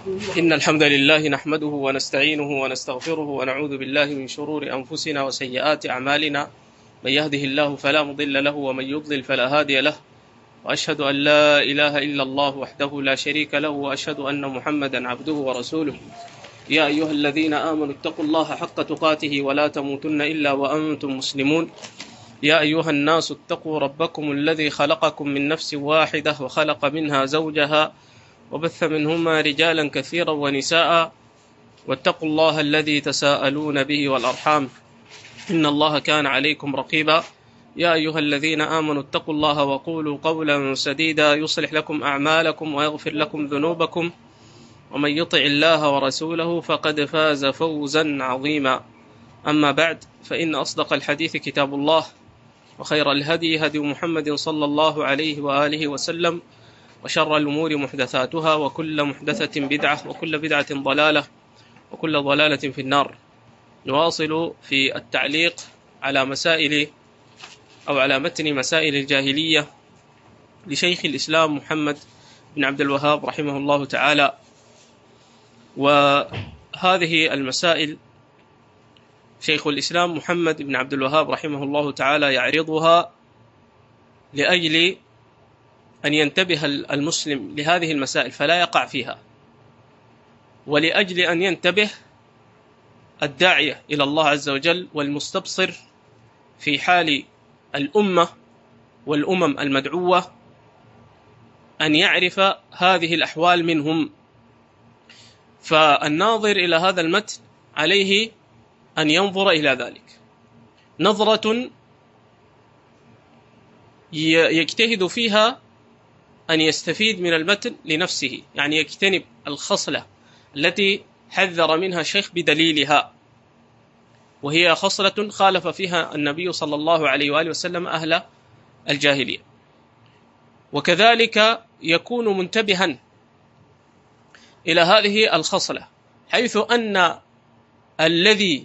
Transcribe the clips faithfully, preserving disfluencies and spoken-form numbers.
إن الحمد لله نحمده ونستعينه ونستغفره ونعوذ بالله من شرور أنفسنا وسيئات أعمالنا. من يهده الله فلا مضل له ومن يضلل فلا هادي له، وأشهد أن لا إله إلا الله وحده لا شريك له، وأشهد أن محمدا عبده ورسوله. يا أيها الذين آمنوا اتقوا الله حق تقاته ولا تموتن إلا وأنتم مسلمون. يا أيها الناس اتقوا ربكم الذي خلقكم من نفس واحدة وخلق منها زوجها وبث منهما رجالا كثيرا ونساء، واتقوا الله الذي تساءلون به والأرحام إن الله كان عليكم رقيبا. يا أيها الذين آمنوا اتقوا الله وقولوا قولا سديدا يصلح لكم أعمالكم ويغفر لكم ذنوبكم، ومن يطع الله ورسوله فقد فاز فوزا عظيما. أما بعد، فإن أصدق الحديث كتاب الله، وخير الهدي هدي محمد صلى الله عليه وآله وسلم، وشر الأمور محدثاتها، وكل محدثة بدعة، وكل بدعة ضلالة، وكل ضلالة في النار. نواصل في التعليق على مسائل أو على متن مسائل الجاهلية لشيخ الإسلام محمد بن عبد الوهاب رحمه الله تعالى. وهذه المسائل شيخ الإسلام محمد بن عبد الوهاب رحمه الله تعالى يعرضها لأجل أن ينتبه المسلم لهذه المسائل فلا يقع فيها، ولأجل أن ينتبه الداعية إلى الله عز وجل والمستبصر في حال الأمة والأمم المدعوة أن يعرف هذه الأحوال منهم. فالناظر إلى هذا المتن عليه أن ينظر إلى ذلك نظرة يجتهد فيها أن يستفيد من المتن لنفسه، يعني يجتنب الخصلة التي حذر منها الشيخ بدليلها، وهي خصلة خالف فيها النبي صلى الله عليه وآله وسلم أهل الجاهلية. وكذلك يكون منتبها إلى هذه الخصلة، حيث أن الذي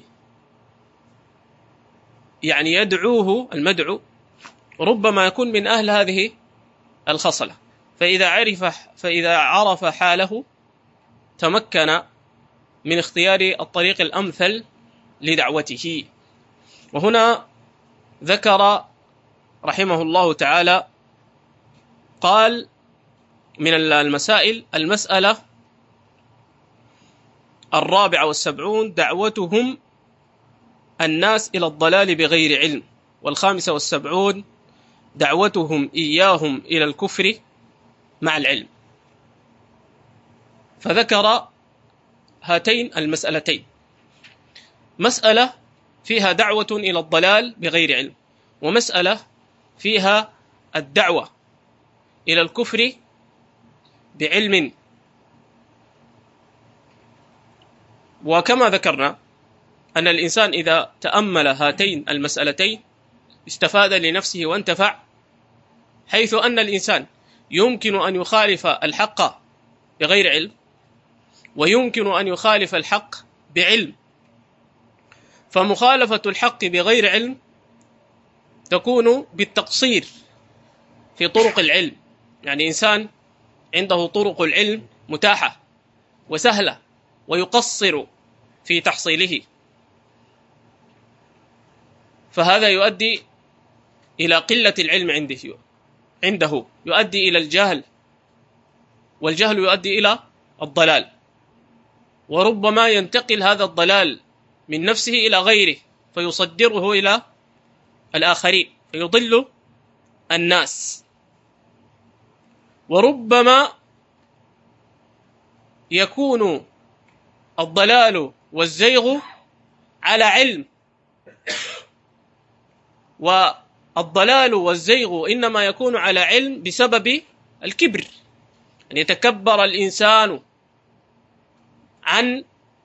يعني يدعوه المدعو ربما يكون من أهل هذه الخصلة، فإذا عرف فإذا عرف حاله تمكن من اختيار الطريق الأمثل لدعوته. وهنا ذكر رحمه الله تعالى قال من المسائل المسألة الرابعة والسبعون دعوتهم الناس إلى الضلال بغير علم، والخامسة والسبعون دعوتهم إياهم إلى الكفر مع العلم. فذكر هاتين المسألتين، مسألة فيها دعوة إلى الضلال بغير علم، ومسألة فيها الدعوة إلى الكفر بعلم. وكما ذكرنا أن الإنسان إذا تأمل هاتين المسألتين استفاد لنفسه وانتفع، حيث أن الإنسان يمكن أن يخالف الحق بغير علم، ويمكن أن يخالف الحق بعلم. فمخالفة الحق بغير علم تكون بالتقصير في طرق العلم، يعني إنسان عنده طرق العلم متاحة وسهلة ويقصر في تحصيله، فهذا يؤدي إلى قلة العلم عنده عنده يؤدي إلى الجهل، والجهل يؤدي إلى الضلال، وربما ينتقل هذا الضلال من نفسه إلى غيره فيصدره إلى الآخرين فيضل الناس. وربما يكون الضلال والزيغ على علم، والضلال والزيغ إنما يكون على علم بسبب الكبر، أن يتكبر الإنسان عن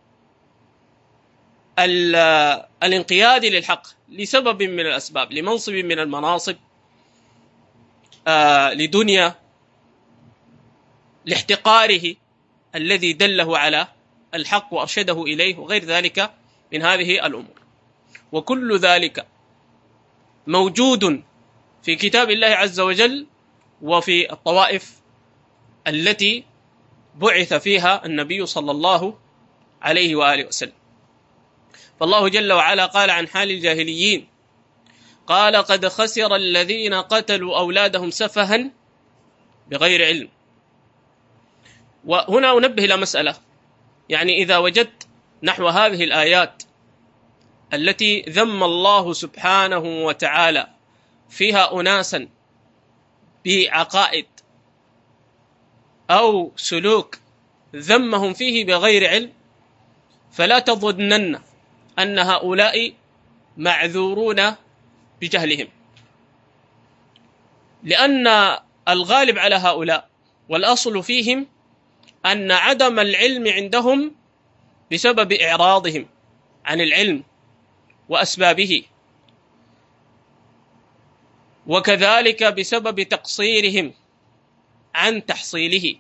الانقياد للحق لسبب من الأسباب، لمنصب من المناصب، آه لدنيا، لاحتقاره الذي دله على الحق وأرشده إليه، وغير ذلك من هذه الأمور. وكل ذلك موجود في كتاب الله عز وجل وفي الطوائف التي بعث فيها النبي صلى الله عليه وآله وسلم. فالله جل وعلا قال عن حال الجاهليين، قال قد خسر الذين قتلوا أولادهم سفها بغير علم. وهنا أنبه إلى مسألة، يعني إذا وجدت نحو هذه الآيات التي ذم الله سبحانه وتعالى فيها أناسا بعقائد أو سلوك ذمهم فيه بغير علم، فلا تظنن أن هؤلاء معذورون بجهلهم، لأن الغالب على هؤلاء والأصل فيهم أن عدم العلم عندهم بسبب إعراضهم عن العلم وأسبابه، وكذلك بسبب تقصيرهم عن تحصيله،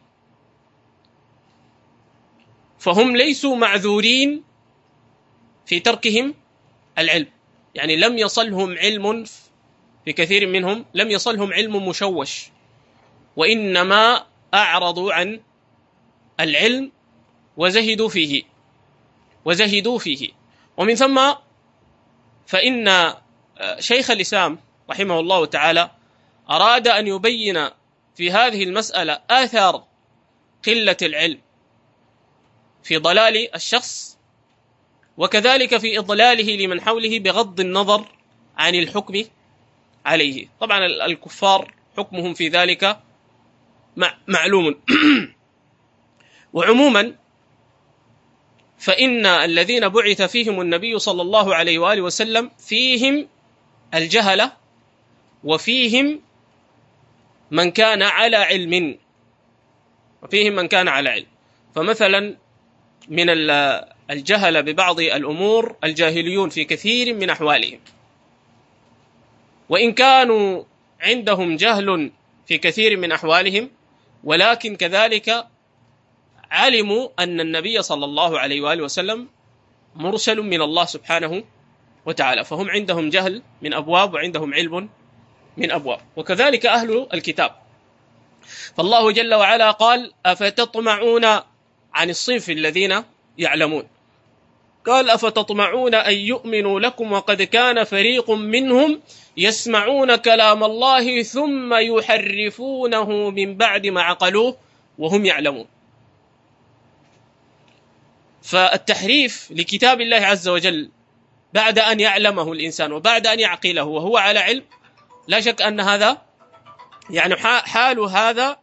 فهم ليسوا معذورين في تركهم العلم. يعني لم يصلهم علم، في كثير منهم لم يصلهم علم مشوش، وإنما أعرضوا عن العلم وزهدوا فيه وزهدوا فيه ومن ثم فإن شيخ الإسلام رحمه الله تعالى أراد أن يبين في هذه المسألة آثار قلة العلم في ضلال الشخص، وكذلك في إضلاله لمن حوله بغض النظر عن الحكم عليه. طبعا الكفار حكمهم في ذلك معلوم. وعموما فإن الذين بعث فيهم النبي صلى الله عليه وآله وسلم فيهم الجهلة، وفيهم من كان على علم وفيهم من كان على علم. فمثلا من الجهل ببعض الأمور الجاهليون في كثير من أحوالهم، وإن كانوا عندهم جهل في كثير من أحوالهم، ولكن كذلك علموا أن النبي صلى الله عليه وآله وسلم مرسل من الله سبحانه وتعالى، فهم عندهم جهل من أبواب وعندهم علم من أبواب. وكذلك أهل الكتاب، فالله جل وعلا قال أفتطمعون عن الصنف الذين يعلمون، قال أفتطمعون أن يؤمنوا لكم وقد كان فريق منهم يسمعون كلام الله ثم يحرفونه من بعد ما عقلوه وهم يعلمون. فالتحريف لكتاب الله عز وجل بعد أن يعلمه الإنسان وبعد أن يعقله وهو على علم، لا شك أن هذا يعني حال هذا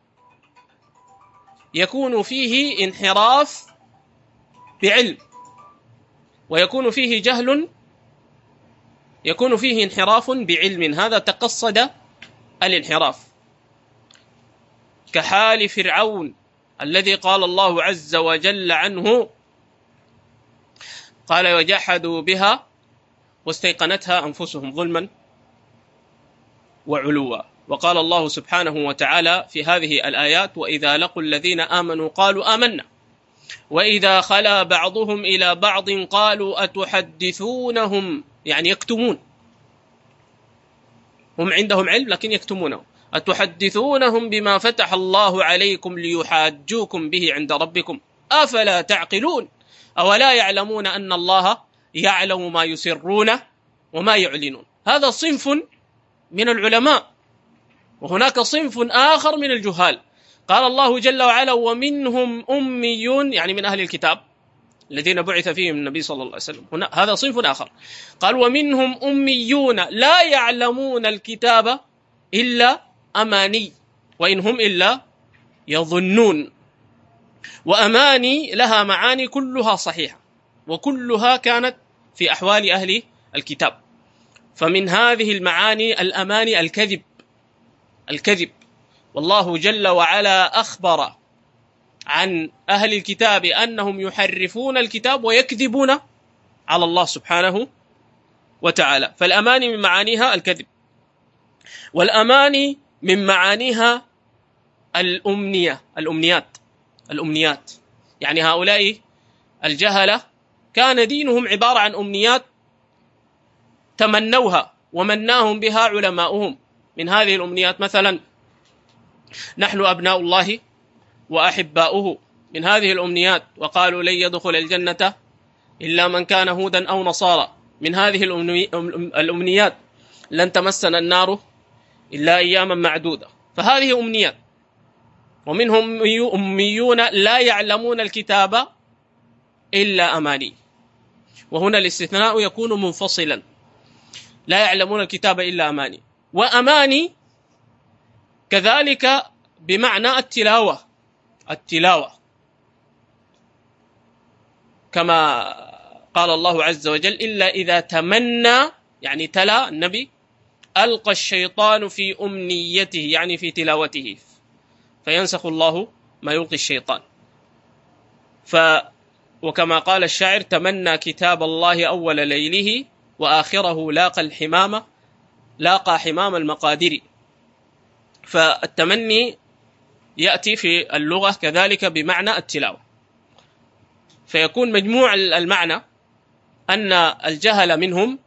يكون فيه انحراف بعلم، ويكون فيه جهل، يكون فيه انحراف بعلم، هذا تقصد الانحراف، كحال فرعون الذي قال الله عز وجل عنه قال وجحدوا بها واستيقنتها أنفسهم ظلما وعلوا. وقال الله سبحانه وتعالى في هذه الآيات وإذا لقوا الذين آمنوا قالوا آمنا وإذا خلا بعضهم إلى بعض قالوا أتحدثونهم، يعني يكتمون، هم عندهم علم لكن يكتمونه، أتحدثونهم بما فتح الله عليكم ليحاجوكم به عند ربكم أفلا تعقلون أولا يعلمون أن الله يعلم ما يسرون وما يعلنون. هذا صنف من العلماء، وهناك صنف آخر من الجهال. قال الله جل وعلا ومنهم أميون، يعني من أهل الكتاب الذين بعث فيهم النبي صلى الله عليه وسلم، هنا هذا صنف آخر. قال ومنهم أميون لا يعلمون الكتاب إلا أماني وإن هم إلا يظنون. وأماني لها معاني كلها صحيحة وكلها كانت في أحوال أهل الكتاب. فمن هذه المعاني الأماني الكذب الكذب والله جل وعلا أخبر عن أهل الكتاب أنهم يحرفون الكتاب ويكذبون على الله سبحانه وتعالى. فالأماني من معانيها الكذب، والأماني من معانيها الأمنية الأمنيات الأمنيات يعني هؤلاء الجهلة كان دينهم عبارة عن أمنيات تمنوها ومناهم بها علماؤهم. من هذه الأمنيات مثلا نحن أبناء الله وأحباؤه من هذه الأمنيات، وقالوا لن يدخل الجنة إلا من كان هودا أو نصارى. من هذه الأمنيات لن تمسنا النار إلا أياما معدودة. فهذه أمنيات. ومنهم أميون لا يعلمون الكتاب إلا أماني، وهنا الاستثناء يكون منفصلا، لا يعلمون الكتاب إلا أماني. وأماني كذلك بمعنى التلاوة، التلاوة كما قال الله عز وجل إلا إذا تمنى، يعني تلا النبي، ألقى الشيطان في أمنيته، يعني في تلاوته، فينسخ الله ما يلقي الشيطان. ف وكما قال الشاعر تمنى كتاب الله أول ليله وآخره لاقى الحمام لاقى حمام المقادير. فالتمني يأتي في اللغة كذلك بمعنى التلاوة. فيكون مجموع المعنى أن الجهل منهم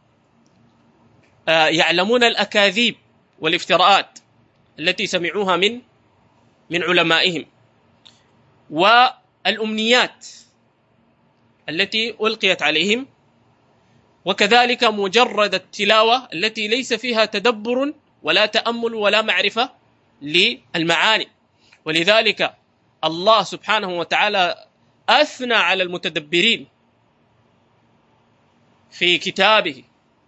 يعلمون الأكاذيب والافتراءات التي سمعوها من من علمائهم، والأمنيات التي ألقيت عليهم، وكذلك مجرد التلاوة التي ليس فيها تدبر ولا تأمل ولا معرفة للمعاني. ولذلك الله سبحانه وتعالى أثنى على المتدبرين في كتابه،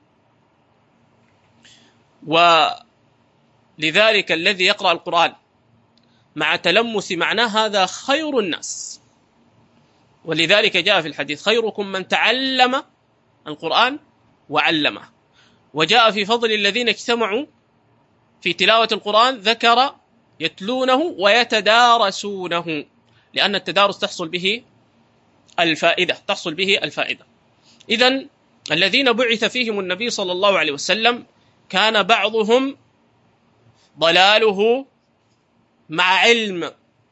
ولذلك الذي يقرأ القرآن مع تلمس معناه هذا خير الناس. ولذلك جاء في الحديث خيركم من تعلم القرآن وعلمه. وجاء في فضل الذين اجتمعوا في تلاوة القرآن ذكر يتلونه ويتدارسونه، لأن التدارس تحصل به الفائدة تحصل به الفائدة. إذن الذين بعث فيهم النبي صلى الله عليه وسلم كان بعضهم ضلاله مع علم،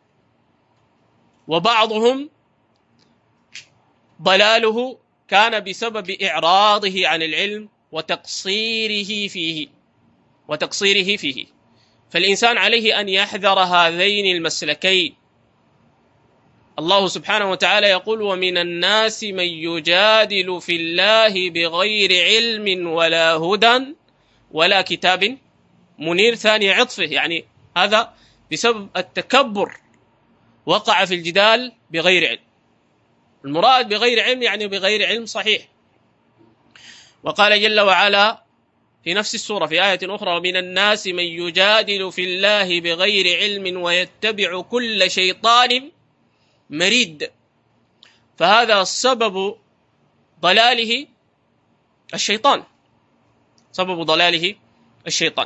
وبعضهم ضلاله كان بسبب إعراضه عن العلم وتقصيره فيه وتقصيره فيه. فالإنسان عليه أن يحذر هذين المسلكين. الله سبحانه وتعالى يقول ومن الناس من يجادل في الله بغير علم ولا هدى ولا كتاب منير. ثاني عطفه، يعني هذا بسبب التكبر وقع في الجدال بغير علم. المراد بغير علم يعني بغير علم صحيح. وقال جل وعلا في نفس السورة في آية أخرى ومن الناس من يجادل في الله بغير علم ويتبع كل شيطان مريد. فهذا سبب ضلاله الشيطان، سبب ضلاله الشيطان.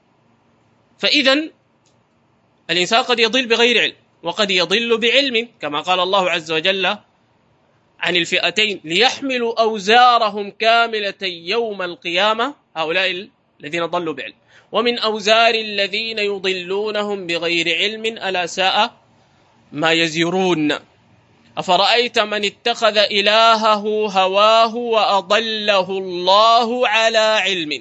فإذن الإنسان قد يضل بغير علم وقد يضل بعلم، كما قال الله عز وجل عن الفئتين ليحملوا أوزارهم كاملة يوم القيامة، هؤلاء الذين ضلوا بعلم، ومن أوزار الذين يضلونهم بغير علم ألا ساء ما يزرون. أفرأيت من اتخذ إلهه هواه وأضله الله على علم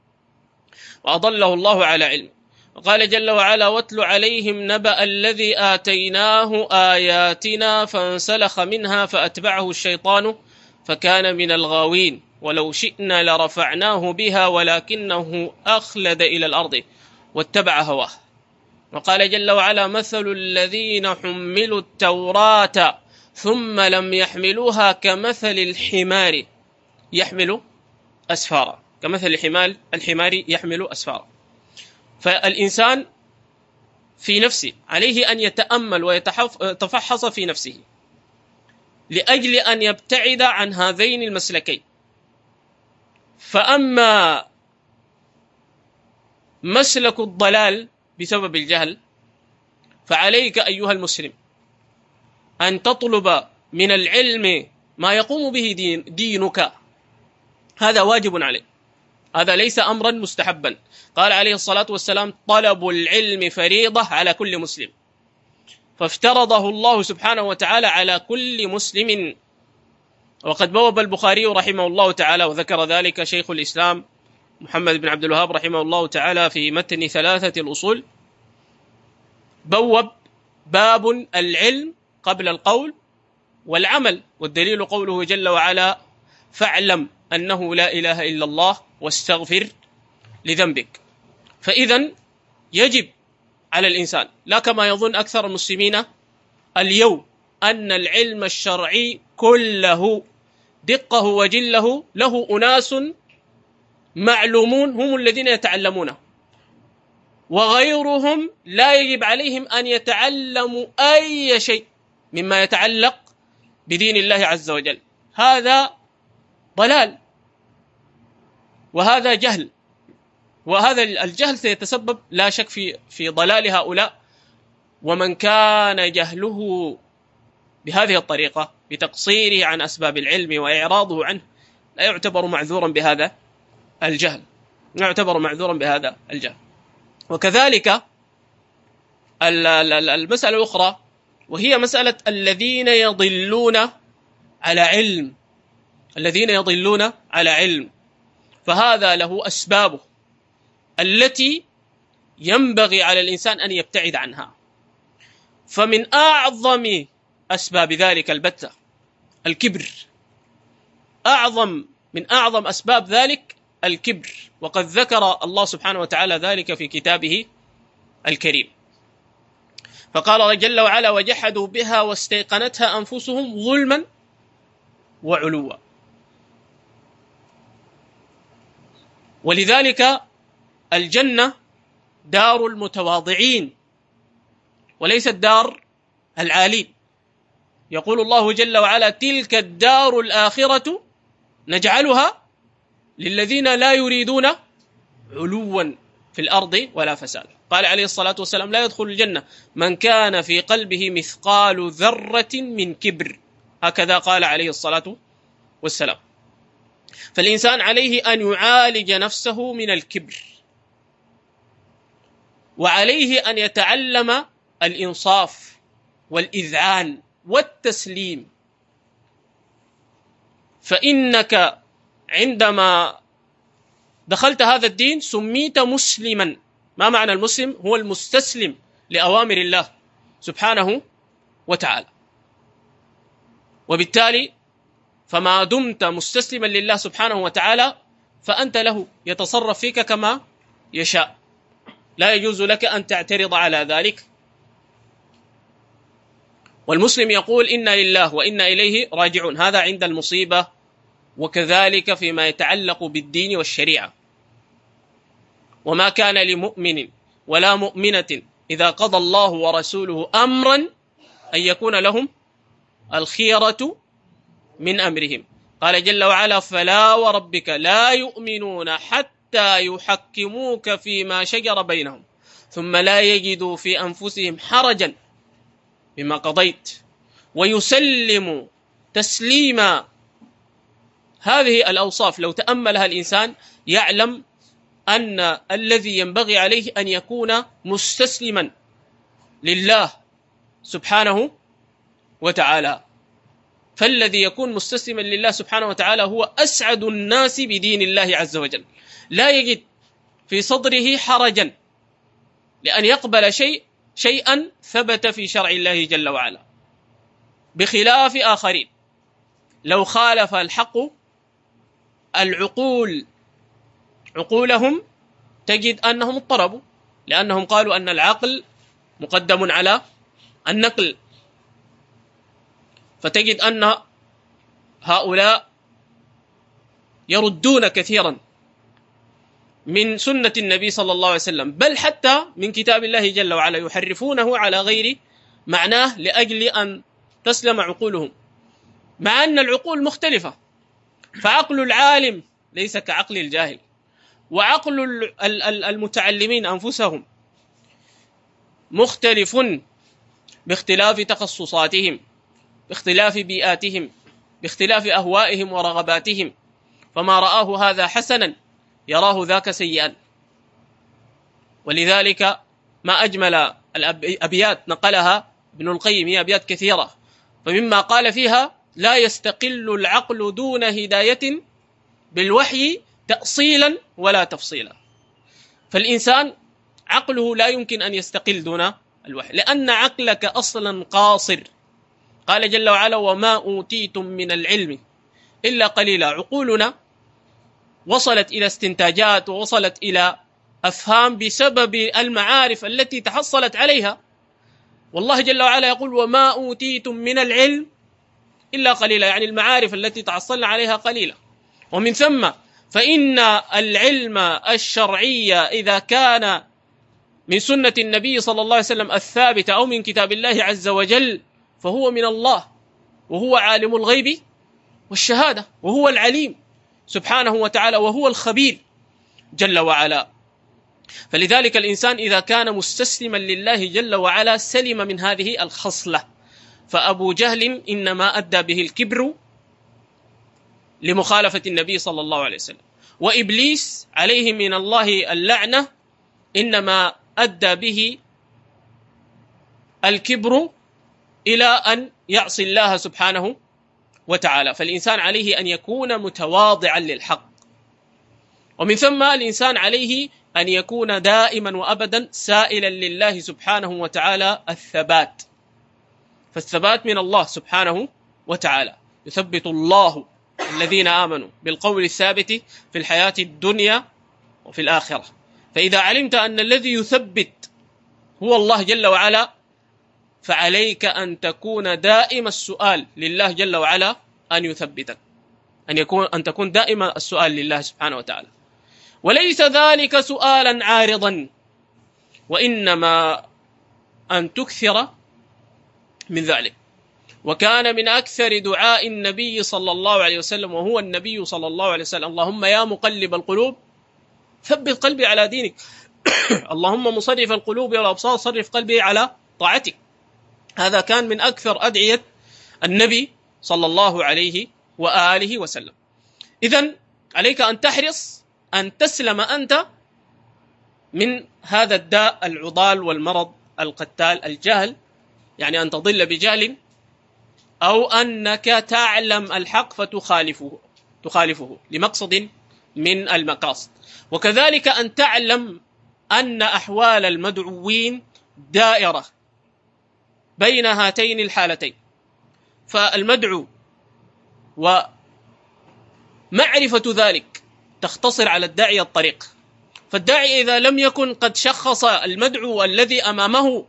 وأضله الله على علم. وقال جل وعلا واتل عليهم نبأ الذي آتيناه آياتنا فانسلخ منها فأتبعه الشيطان فكان من الغاوين ولو شئنا لرفعناه بها ولكنه أخلد إلى الأرض واتبع هواه. وقال جل وعلا مثل الذين حملوا التوراة ثم لم يحملوها كمثل الحمار يحمل أسفارا، كمثل الحمار الحمار يحمل أسفارا. فالإنسان في نفسه عليه أن يتأمل ويتفحص في نفسه لأجل أن يبتعد عن هذين المسلكين. فأما مسلك الضلال بسبب الجهل فعليك أيها المسلم أن تطلب من العلم ما يقوم به دين دينك، هذا واجب عليك، هذا ليس أمرا مستحبا. قال عليه الصلاة والسلام طلب العلم فريضة على كل مسلم، فافترضه الله سبحانه وتعالى على كل مسلم. وقد بوب البخاري رحمه الله تعالى وذكر ذلك شيخ الإسلام محمد بن عبد الوهاب رحمه الله تعالى في متن ثلاثة الأصول، بوب باب العلم قبل القول والعمل، والدليل قوله جل وعلا: فاعلم أنه لا إله إلا الله واستغفر لذنبك. فإذا يجب على الإنسان، لا كما يظن أكثر المسلمين اليوم أن العلم الشرعي كله دقه وجله له أناس معلومون هم الذين يتعلمونه، وغيرهم لا يجب عليهم أن يتعلموا أي شيء مما يتعلق بدين الله عز وجل. هذا ضلال وهذا جهل، وهذا الجهل سيتسبب لا شك في في ضلال هؤلاء. ومن كان جهله بهذه الطريقة بتقصيره عن أسباب العلم وإعراضه عنه لا يعتبر معذورا بهذا الجهل، لا يعتبر معذورا بهذا الجهل. وكذلك المسألة الأخرى وهي مسألة الذين يضلون على علم، الذين يضلون على علم، فهذا له أسبابه التي ينبغي على الإنسان أن يبتعد عنها. فمن أعظم أسباب ذلك البتة الكبر، أعظم من أعظم أسباب ذلك الكبر، وقد ذكر الله سبحانه وتعالى ذلك في كتابه الكريم، فقال جل وعلا: وجحدوا بها واستيقنتها أنفسهم ظلما وعلوا. ولذلك الجنة دار المتواضعين وليست دار العالين. يقول الله جل وعلا: تلك الدار الآخرة نجعلها للذين لا يريدون علوا في الأرض ولا فساد. قال عليه الصلاة والسلام: لا يدخل الجنة من كان في قلبه مثقال ذرة من كبر، هكذا قال عليه الصلاة والسلام. فالإنسان عليه أن يعالج نفسه من الكبر، وعليه أن يتعلم الإنصاف والإذعان والتسليم. فإنك عندما دخلت هذا الدين سميت مسلما. ما معنى المسلم؟ هو المستسلم لأوامر الله سبحانه وتعالى. وبالتالي فما دمت مستسلما لله سبحانه وتعالى فأنت له يتصرف فيك كما يشاء، لا يجوز لك أن تعترض على ذلك. والمسلم يقول: إنا لله وإنا إليه راجعون، هذا عند المصيبة، وكذلك فيما يتعلق بالدين والشريعة. وما كان لمؤمن ولا مؤمنة إذا قضى الله ورسوله أمرا أن يكون لهم الخيرة من أمرهم. قال جل وعلا: فلا وربك لا يؤمنون حتى يحكموك فيما شجر بينهم ثم لا يجدوا في أنفسهم حرجا مما قضيت ويسلموا تسليما. هذه الأوصاف لو تأملها الإنسان يعلم أن الذي ينبغي عليه أن يكون مستسلما لله سبحانه وتعالى. فالذي يكون مستسلما لله سبحانه وتعالى هو أسعد الناس بدين الله عز وجل، لا يجد في صدره حرجا لأن يقبل شيء شيئا ثبت في شرع الله جل وعلا، بخلاف آخرين لو خالف الحق العقول عقولهم تجد أنهم اضطربوا، لأنهم قالوا أن العقل مقدم على النقل. فتجد أن هؤلاء يردون كثيرا من سنة النبي صلى الله عليه وسلم، بل حتى من كتاب الله جل وعلا يحرفونه على غير معناه لأجل أن تسلم عقولهم، مع أن العقول مختلفة. فعقل العالم ليس كعقل الجاهل، وعقل المتعلمين أنفسهم مختلف باختلاف تخصصاتهم، باختلاف بيئاتهم، باختلاف أهوائهم ورغباتهم. فما رآه هذا حسنا يراه ذاك سيئا. ولذلك ما أجمل الأبيات نقلها ابن القيم، هي أبيات كثيرة، فمما قال فيها: لا يستقل العقل دون هداية بالوحي تأصيلا ولا تفصيلا. فالإنسان عقله لا يمكن أن يستقل دون الوحي، لأن عقلك أصلا قاصر، قال جل وعلا: وما أوتيتم من العلم إلا قليلا. عقولنا وصلت إلى استنتاجات ووصلت إلى أفهام بسبب المعارف التي تحصلت عليها. والله جل وعلا يقول: وما أوتيتم من العلم إلا قليلا، يعني المعارف التي تحصلنا عليها قليلة. ومن ثم فإن العلم الشرعي إذا كان من سنة النبي صلى الله عليه وسلم الثابتة أو من كتاب الله عز وجل فهو من الله، وهو عالم الغيب والشهادة، وهو العليم سبحانه وتعالى، وهو الخبير جل وعلا. فلذلك الإنسان إذا كان مستسلما لله جل وعلا سلم من هذه الخصلة. فأبو جهل إنما أدى به الكبر لمخالفة النبي صلى الله عليه وسلم، وإبليس عليه من الله اللعنة إنما أدى به الكبر إلى أن يعصي الله سبحانه وتعالى. فالإنسان عليه أن يكون متواضعا للحق، ومن ثم الإنسان عليه أن يكون دائما وأبدا سائلا لله سبحانه وتعالى الثبات. فالثبات من الله سبحانه وتعالى، يثبت الله الذين آمنوا بالقول الثابت في الحياة الدنيا وفي الآخرة. فإذا علمت أن الذي يثبت هو الله جل وعلا فعليك أن تكون دائم السؤال لله جل وعلا أن يثبتك، أن يكون أن تكون دائم السؤال لله سبحانه وتعالى، وليس ذلك سؤالا عارضا، وإنما أن تكثر من ذلك. وكان من أكثر دعاء النبي صلى الله عليه وسلم، وهو النبي صلى الله عليه وسلم: اللهم يا مقلب القلوب ثبت قلبي على دينك، اللهم مصرف القلوب والأبصار صرف قلبي على طاعتك. هذا كان من أكثر أدعية النبي صلى الله عليه وآله وسلم. إذن عليك أن تحرص أن تسلم أنت من هذا الداء العضال والمرض القتال الجهل، يعني أن تضل بجهل، أو أنك تعلم الحق فتخالفه تخالفه لمقصد من المقاصد. وكذلك أن تعلم أن أحوال المدعوين دائرة بين هاتين الحالتين. فالمدعو ومعرفة ذلك تختصر على الداعي الطريق. فالداعي إذا لم يكن قد شخص المدعو الذي أمامه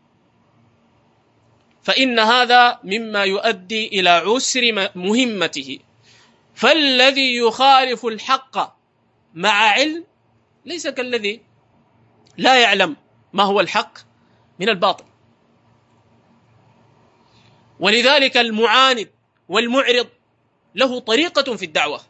فإن هذا مما يؤدي إلى عسر مهمته. فالذي يخالف الحق مع علم ليس كالذي لا يعلم ما هو الحق من الباطل. ولذلك المعاند والمعرض له طريقة في الدعوة،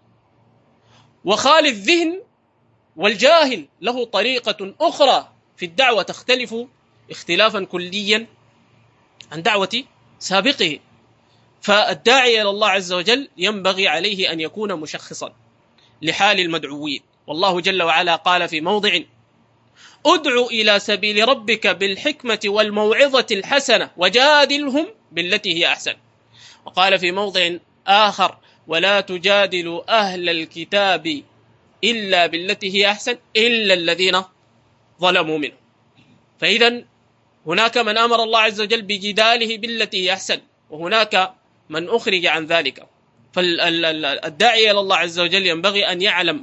وخالي الذهن والجاهل له طريقة أخرى في الدعوة تختلف اختلافا كليا عن دعوة سابقه. فالداعي إلى الله عز وجل ينبغي عليه أن يكون مشخصا لحال المدعوين. والله جل وعلا قال في موضع: ادع إلى سبيل ربك بالحكمة والموعظة الحسنة وجادلهم بالتي هي أحسن. وقال في موضع آخر: ولا تجادلوا أهل الكتاب إلا بالتي هي أحسن إلا الذين ظلموا منهم. فإذا هناك من أمر الله عز وجل بجداله بالتي هي أحسن، وهناك من أخرج عن ذلك. فالداعي إلى الله عز وجل ينبغي أن يعلم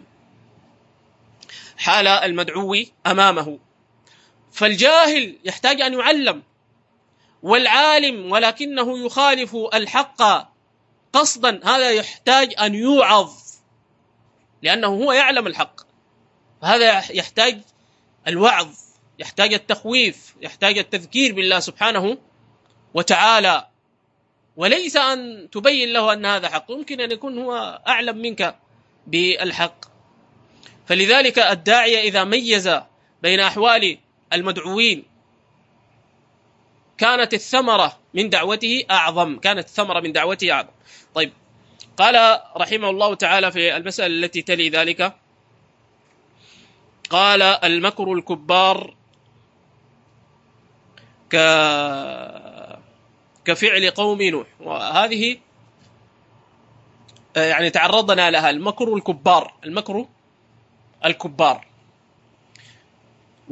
حال المدعو أمامه. فالجاهل يحتاج أن يعلم، والعالم ولكنه يخالف الحق قصدا هذا يحتاج أن يوعظ، لأنه هو يعلم الحق. هذا يحتاج الوعظ، يحتاج التخويف، يحتاج التذكير بالله سبحانه وتعالى، وليس أن تبين له أن هذا حق. يمكن أن يكون هو أعلم منك بالحق. فلذلك الداعية إذا ميز بين أحوال المدعوين كانت الثمرة من دعوته أعظم كانت الثمرة من دعوته أعظم. طيب، قال رحمه الله تعالى في المسألة التي تلي ذلك، قال: المكر الكبار ك... كفعل قوم نوح. وهذه يعني تعرضنا لها، المكر الكبار المكر الكبار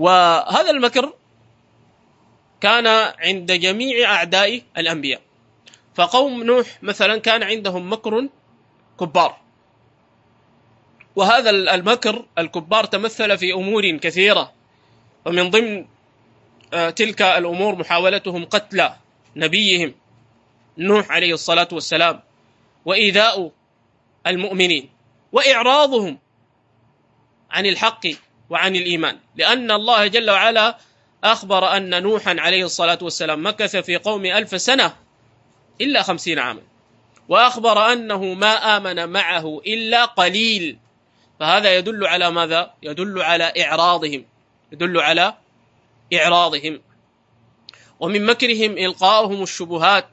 وهذا المكر كان عند جميع أعداء الأنبياء. فقوم نوح مثلا كان عندهم مكر كبار، وهذا المكر الكبار تمثل في أمور كثيرة، ومن ضمن تلك الأمور محاولتهم قتل نبيهم نوح عليه الصلاة والسلام، وإيذاء المؤمنين، وإعراضهم عن الحق وعن الإيمان، لأن الله جل وعلا أخبر أن نوحا عليه الصلاة والسلام مكث في قوم ألف سنة إلا خمسين عاما، وأخبر أنه ما آمن معه إلا قليل. فهذا يدل على ماذا؟ يدل على إعراضهم، يدل على إعراضهم. ومن مكرهم إلقاؤهم الشبهات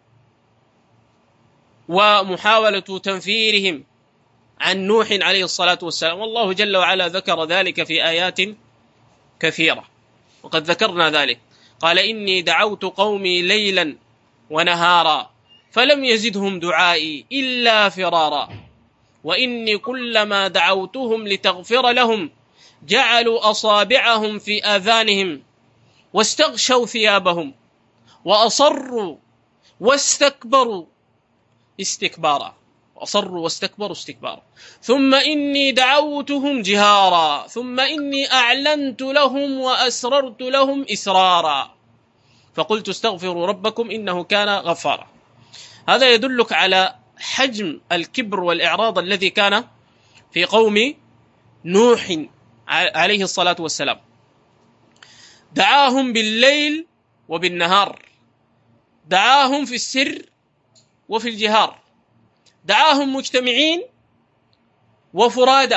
ومحاولة تنفيرهم عن نوح عليه الصلاة والسلام، والله جل وعلا ذكر ذلك في آيات كثيرة، وقد ذكرنا ذلك. قال إني دعوت قومي ليلا ونهارا فلم يزدهم دعائي إلا فرارا وإني كلما دعوتهم لتغفر لهم جعلوا أصابعهم في آذانهم واستغشوا ثيابهم وأصروا واستكبروا استكبارا وأصروا واستكبروا استكبارا ثم إني دعوتهم جهارا ثم إني أعلنت لهم وأسررت لهم إسرارا فقلت استغفروا ربكم إنه كان غفارا. هذا يدلك على حجم الكبر والإعراض الذي كان في قوم نوح عليه الصلاة والسلام. دعاهم بالليل وبالنهار، دعاهم في السر وفي الجهار، دعاهم مجتمعين وفرادا،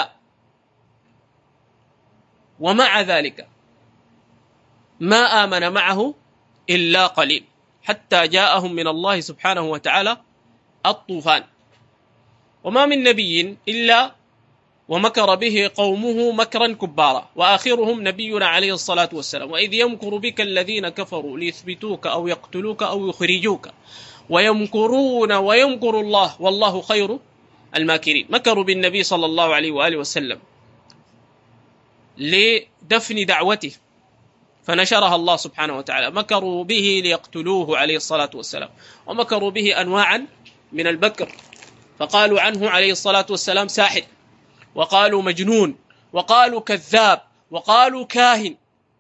ومع ذلك ما آمن معه إلا قليل، حتى جاءهم من الله سبحانه وتعالى الطوفان. وما من نبي إلا ومكر به قومه مكرا كبارا، وآخرهم نبينا عليه الصلاة والسلام. وإذ يمكر بك الذين كفروا ليثبتوك أو يقتلوك أو يخرجوك ويمكرون ويمكر الله والله خير الماكرين. مكروا بالنبي صلى الله عليه وآله وسلم لدفن دعوته فنشرها الله سبحانه وتعالى، مكروا به ليقتلوه عليه الصلاة والسلام، ومكروا به أنواعا من البكر، فقالوا عنه عليه الصلاة والسلام ساحر، وقالوا مجنون، وقالوا كذاب، وقالوا كاهن.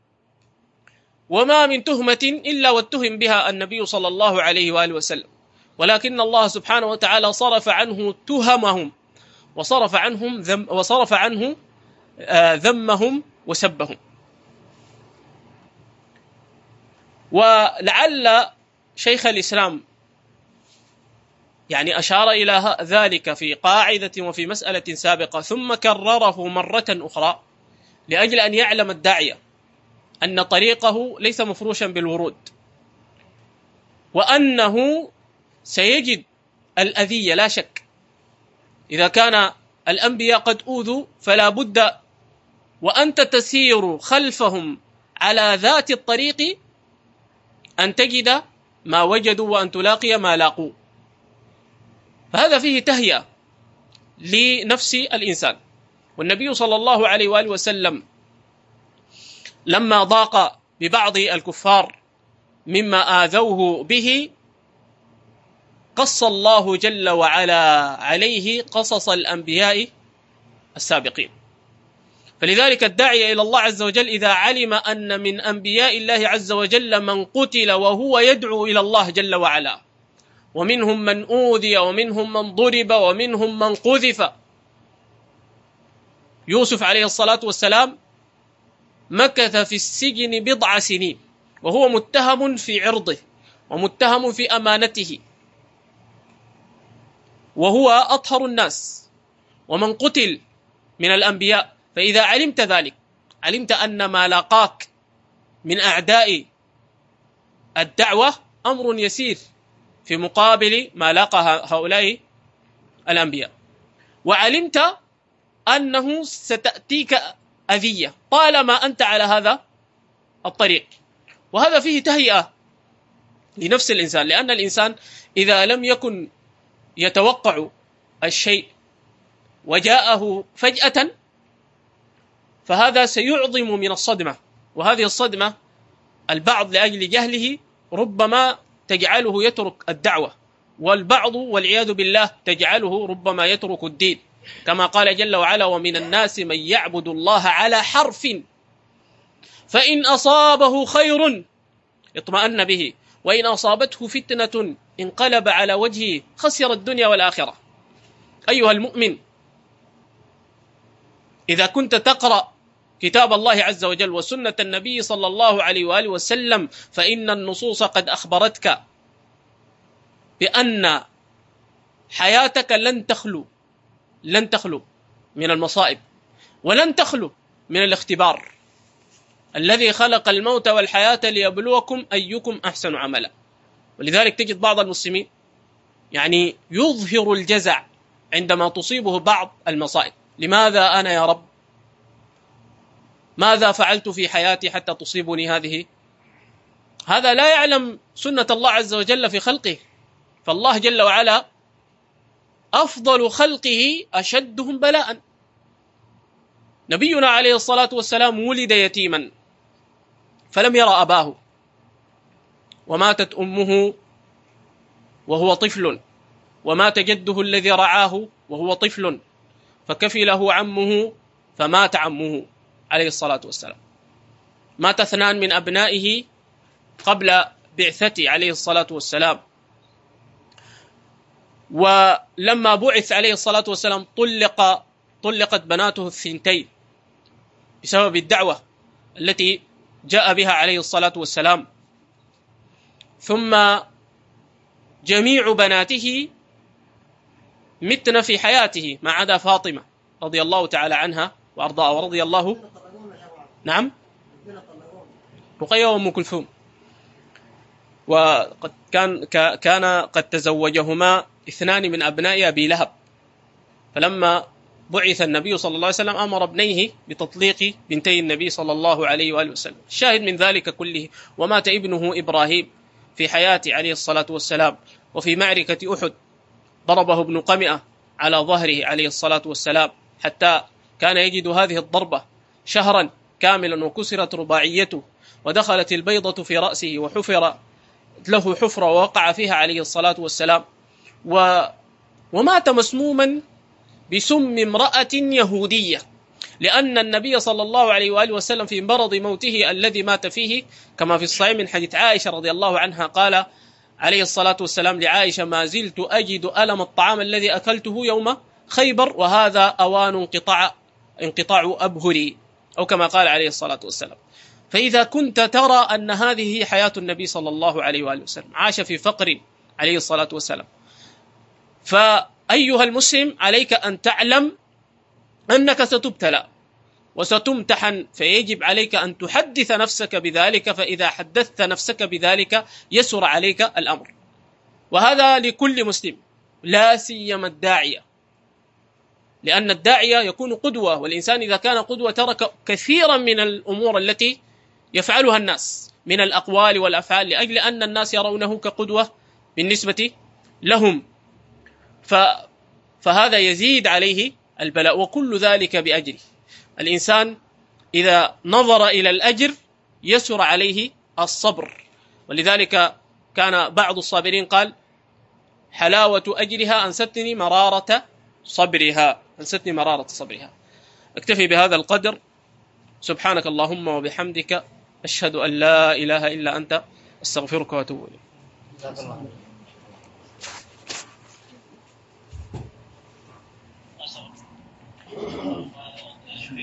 وما من تهمة إلا واتهم بها النبي صلى الله عليه وآله وسلم، ولكن الله سبحانه وتعالى صرف عنه تهمهم وصرف عنهم ذم وصرف عنه آه ذمهم وسبهم. ولعل شيخ الإسلام يعني أشار إلى ذلك في قاعدة وفي مسألة سابقة ثم كرره مرة أخرى لأجل أن يعلم الداعية أن طريقه ليس مفروشا بالورود، وأنه سيجد الأذية لا شك. إذا كان الأنبياء قد أوذوا فلا بد وأنت تسير خلفهم على ذات الطريق أن تجد ما وجدوا وأن تلاقي ما لاقوا. فهذا فيه تهيئة لنفس الإنسان. والنبي صلى الله عليه وآله وسلم لما ضاق ببعض الكفار مما آذوه به قص الله جل وعلا عليه قصص الأنبياء السابقين. فلذلك الداعي إلى الله عز وجل إذا علم أن من أنبياء الله عز وجل من قتل وهو يدعو إلى الله جل وعلا، ومنهم من أوذي ومنهم من ضرب ومنهم من قذف. يوسف عليه الصلاة والسلام مكث في السجن بضع سنين وهو متهم في عرضه ومتهم في أمانته، وهو أطهر الناس ومن قتل من الأنبياء. فإذا علمت ذلك علمت أن ما لاقاك من أعداء الدعوة أمر يسير في مقابل ما لاقى هؤلاء الأنبياء، وعلمت أنه ستأتيك أذية طالما أنت على هذا الطريق. وهذا فيه تهيئة لنفس الإنسان، لأن الإنسان إذا لم يكن يتوقع الشيء وجاءه فجأة فهذا سيعظم من الصدمة، وهذه الصدمة البعض لأجل جهله ربما تجعله يترك الدعوة والبعض والعياذ بالله تجعله ربما يترك الدين، كما قال جل وعلا: ومن الناس من يعبد الله على حرف فإن أصابه خير اطمأن به وإن أصابته فتنة انقلب على وجهه خسر الدنيا والآخرة. أيها المؤمن، إذا كنت تقرأ كتاب الله عز وجل وسنة النبي صلى الله عليه وآله وسلم فإن النصوص قد أخبرتك بأن حياتك لن تخلو لن تخلو من المصائب ولن تخلو من الاختبار. الذي خلق الموت والحياة ليبلوكم أيكم أحسن عملا. ولذلك تجد بعض المسلمين يعني يظهر الجزع عندما تصيبه بعض المصائب. لماذا أنا يا رب؟ ماذا فعلت في حياتي حتى تصيبني هذه؟ هذا لا يعلم سنة الله عز وجل في خلقه. فالله جل وعلا أفضل خلقه أشدهم بلاء. نبينا عليه الصلاة والسلام ولد يتيما فلم يرى أباه، وماتت أمه وهو طفل، ومات جده الذي رعاه وهو طفل، فكفله عمه فمات عمه عليه الصلاة والسلام. مات اثنان من أبنائه قبل بعثته عليه الصلاة والسلام. ولما بعث عليه الصلاة والسلام طلق طلقت بناته الثنتين بسبب الدعوة التي جاء بها عليه الصلاة والسلام. ثم جميع بناته متن في حياته ما عدا فاطمة رضي الله تعالى عنها وأرضاها ورضي الله نعم رقية وأم كلثوم. وقد كان كان قد تزوجهما اثنان من أبناء أبي لهب، فلما بعث النبي صلى الله عليه وسلم أمر ابنيه بتطليق بنتي النبي صلى الله عليه وآله وسلم. الشاهد من ذلك كله: ومات ابنه إبراهيم في حياته عليه الصلاة والسلام، وفي معركة أحد ضربه ابن قمئة على ظهره عليه الصلاة والسلام حتى كان يجد هذه الضربة شهرا كاملا وكسرت رباعيته، ودخلت البيضة في رأسه وحفر له حفرة ووقع فيها عليه الصلاة والسلام. و... ومات مسموما بسم امرأة يهودية، لأن النبي صلى الله عليه وآله وسلم في مرض موته الذي مات فيه كما في الصحيح من حديث عائشة رضي الله عنها قال عليه الصلاة والسلام لعائشة: ما زلت أجد ألم الطعام الذي أكلته يوم خيبر وهذا أوان انقطاع انقطاع أبهري، أو كما قال عليه الصلاة والسلام. فإذا كنت ترى أن هذه هي حياة النبي صلى الله عليه وآله وسلم، عاش في فقر عليه الصلاة والسلام، فأيها المسلم عليك أن تعلم أنك ستبتلى وستمتحن، فيجب عليك أن تحدث نفسك بذلك، فإذا حدثت نفسك بذلك يسر عليك الأمر. وهذا لكل مسلم لا سيما الداعية، لأن الداعية يكون قدوة، والإنسان إذا كان قدوة ترك كثيرا من الأمور التي يفعلها الناس من الأقوال والأفعال لأجل أن الناس يرونه كقدوة بالنسبة لهم، ف... فهذا يزيد عليه البلاء، وكل ذلك بأجره. الإنسان إذا نظر إلى الأجر يسر عليه الصبر، ولذلك كان بعض الصابرين قال: حلاوة أجرها أنستني مرارة صبرها أنستني مرارة صبرها. أكتفي بهذا القدر. سبحانك اللهم وبحمدك أشهد أن لا إله إلا أنت أستغفرك وأتوب إليك.